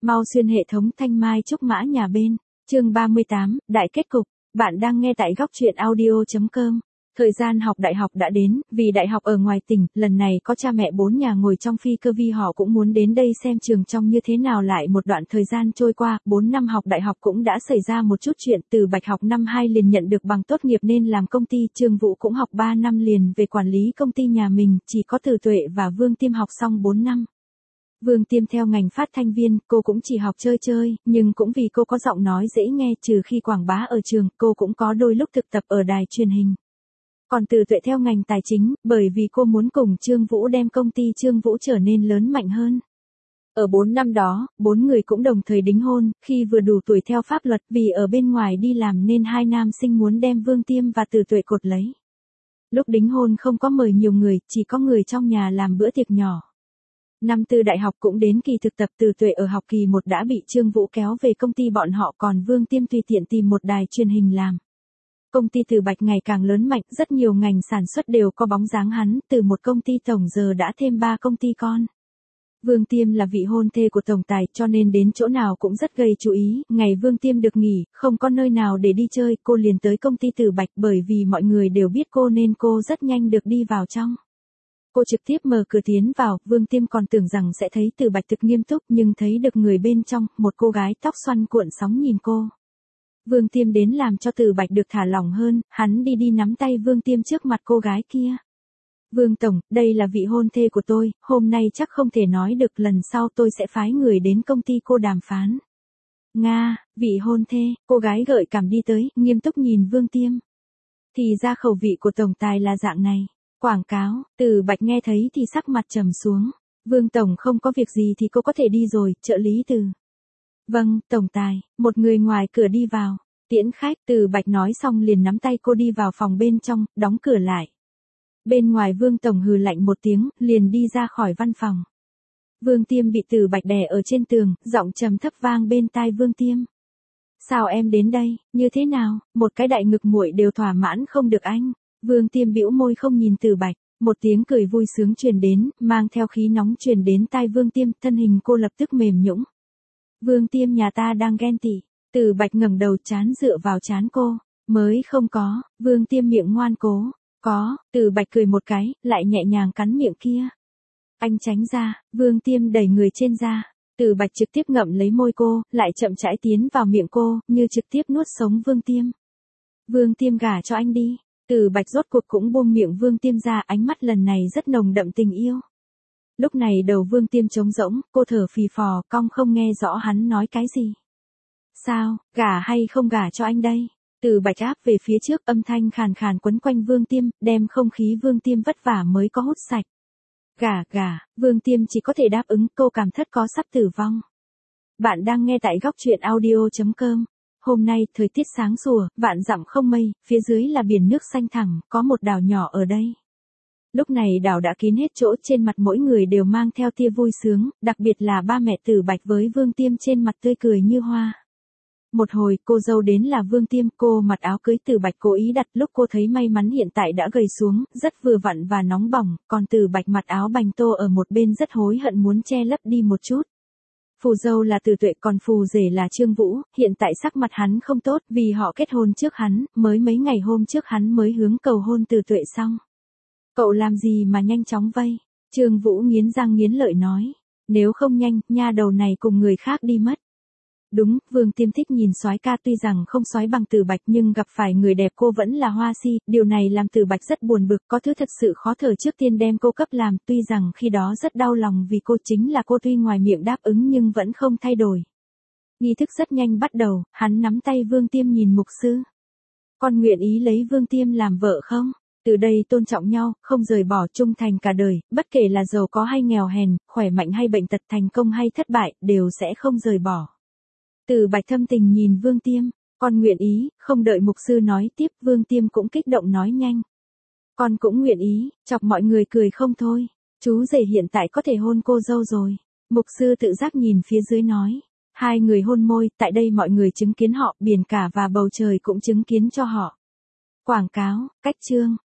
Mau xuyên hệ thống thanh mai trúc mã nhà bên. Chương 38, đại kết cục. Bạn đang nghe tại góc truyện audio.com. Thời gian học đại học đã đến, vì đại học ở ngoài tỉnh, lần này có cha mẹ 4 nhà ngồi trong phi cơ vi họ cũng muốn đến đây xem trường trong như thế nào. Lại một đoạn thời gian trôi qua, 4 năm học đại học cũng đã xảy ra một chút chuyện. Từ Bạch học năm 2 liền nhận được bằng tốt nghiệp nên làm công ty, Trương Vũ cũng học 3 năm liền về quản lý công ty nhà mình, chỉ có Từ Tuệ và Vương Tiêm học xong 4 năm. Vương Tiêm theo ngành phát thanh viên, cô cũng chỉ học chơi chơi, nhưng cũng vì cô có giọng nói dễ nghe, trừ khi quảng bá ở trường, cô cũng có đôi lúc thực tập ở đài truyền hình. Còn Từ Tuệ theo ngành tài chính, bởi vì cô muốn cùng Trương Vũ đem công ty Trương Vũ trở nên lớn mạnh hơn. Ở 4 năm đó, 4 người cũng đồng thời đính hôn, khi vừa đủ tuổi theo pháp luật, vì ở bên ngoài đi làm nên hai nam sinh muốn đem Vương Tiêm và Từ Tuệ cột lấy. Lúc đính hôn không có mời nhiều người, chỉ có người trong nhà làm bữa tiệc nhỏ. Năm tư đại học cũng đến kỳ thực tập, Từ Tuệ ở học kỳ 1 đã bị Trương Vũ kéo về công ty bọn họ, còn Vương Tiêm tùy tiện tìm một đài truyền hình làm. Công ty Từ Bạch ngày càng lớn mạnh, rất nhiều ngành sản xuất đều có bóng dáng hắn, từ một công ty tổng giờ đã thêm 3 công ty con. Vương Tiêm là vị hôn thê của tổng tài, cho nên đến chỗ nào cũng rất gây chú ý. Ngày Vương Tiêm được nghỉ, không có nơi nào để đi chơi, cô liền tới công ty Từ Bạch, bởi vì mọi người đều biết cô nên cô rất nhanh được đi vào trong. Cô trực tiếp mở cửa tiến vào, Vương Tiêm còn tưởng rằng sẽ thấy Từ Bạch thực nghiêm túc, nhưng thấy được người bên trong, một cô gái tóc xoăn cuộn sóng nhìn cô. Vương Tiêm đến làm cho Từ Bạch được thả lỏng hơn, hắn đi nắm tay Vương Tiêm trước mặt cô gái kia. Vương Tổng, đây là vị hôn thê của tôi, hôm nay chắc không thể nói được, lần sau tôi sẽ phái người đến công ty cô đàm phán. Nga, vị hôn thê, cô gái gợi cảm đi tới, nghiêm túc nhìn Vương Tiêm. Thì ra khẩu vị của tổng tài là dạng này. Quảng cáo, Từ Bạch nghe thấy thì sắc mặt trầm xuống. Vương Tổng không có việc gì thì cô có thể đi rồi, trợ lý Từ. Vâng, tổng tài, một người ngoài cửa đi vào. Tiễn khách, Từ Bạch nói xong liền nắm tay cô đi vào phòng bên trong, đóng cửa lại. Bên ngoài Vương Tổng hừ lạnh một tiếng, liền đi ra khỏi văn phòng. Vương Tiêm bị Từ Bạch đè ở trên tường, giọng trầm thấp vang bên tai Vương Tiêm. Sao em đến đây, như thế nào, một cái đại ngực muội đều thỏa mãn không được anh. Vương Tiêm bĩu môi không nhìn Từ Bạch, một tiếng cười vui sướng truyền đến, mang theo khí nóng truyền đến tai Vương Tiêm, thân hình cô lập tức mềm nhũn. Vương Tiêm, nhà ta đang ghen tị. Từ Bạch ngẩng đầu, trán dựa vào trán cô. Mới không có. Vương Tiêm miệng ngoan cố. Có. Từ Bạch cười một cái, lại nhẹ nhàng cắn miệng kia. Anh tránh ra. Vương Tiêm đẩy người trên ra. Từ Bạch trực tiếp ngậm lấy môi cô, lại chậm rãi tiến vào miệng cô, như trực tiếp nuốt sống Vương Tiêm. Vương Tiêm, gả cho anh đi. Từ Bạch rốt cuộc cũng buông miệng Vương Tiêm ra, ánh mắt lần này rất nồng đậm tình yêu. Lúc này đầu Vương Tiêm trống rỗng, cô thở phì phò, cong không nghe rõ hắn nói cái gì. Sao, gả hay không gả cho anh đây? Từ Bạch áp về phía trước, âm thanh khàn khàn quấn quanh Vương Tiêm, đem không khí Vương Tiêm vất vả mới có hút sạch. Gả, Vương Tiêm chỉ có thể đáp ứng, cô cảm thất có sắp tử vong. Bạn đang nghe tại góc truyện audio.com. Hôm nay, thời tiết sáng sủa, vạn dặm không mây, phía dưới là biển nước xanh thẳm, có một đảo nhỏ ở đây. Lúc này đảo đã kín hết chỗ, trên mặt mỗi người đều mang theo tia vui sướng, đặc biệt là ba mẹ Từ Bạch với Vương Tiêm trên mặt tươi cười như hoa. Một hồi, cô dâu đến là Vương Tiêm, cô mặc áo cưới Từ Bạch cố ý đặt, lúc cô thấy may mắn hiện tại đã gầy xuống, rất vừa vặn và nóng bỏng, còn Từ Bạch mặc áo bành tô ở một bên rất hối hận muốn che lấp đi một chút. Phù dâu là Từ Tuệ, còn phù rể là Trương Vũ, hiện tại sắc mặt hắn không tốt vì họ kết hôn trước hắn, mới mấy ngày hôm trước hắn mới hướng cầu hôn Từ Tuệ xong. Cậu làm gì mà nhanh chóng vây? Trương Vũ nghiến răng nghiến lợi nói. Nếu không nhanh, nha đầu này cùng người khác đi mất. Đúng, Vương Tiêm thích nhìn soái ca, tuy rằng không soái bằng Từ Bạch nhưng gặp phải người đẹp cô vẫn là hoa si, điều này làm Từ Bạch rất buồn bực, có thứ thật sự khó thở trước tiên đem cô cấp làm, tuy rằng khi đó rất đau lòng vì cô chính là cô, tuy ngoài miệng đáp ứng nhưng vẫn không thay đổi. Nghi thức rất nhanh bắt đầu, hắn nắm tay Vương Tiêm nhìn mục sư. Con nguyện ý lấy Vương Tiêm làm vợ không? Từ đây tôn trọng nhau, không rời bỏ, trung thành cả đời, bất kể là giàu có hay nghèo hèn, khỏe mạnh hay bệnh tật, thành công hay thất bại, đều sẽ không rời bỏ. Từ Bạch thâm tình nhìn Vương Tiêm, con nguyện ý, không đợi mục sư nói tiếp, Vương Tiêm cũng kích động nói nhanh. Con cũng nguyện ý, chọc mọi người cười không thôi, chú rể hiện tại có thể hôn cô dâu rồi. Mục sư tự giác nhìn phía dưới nói, hai người hôn môi, tại đây mọi người chứng kiến họ, biển cả và bầu trời cũng chứng kiến cho họ. Quảng cáo, cách chương,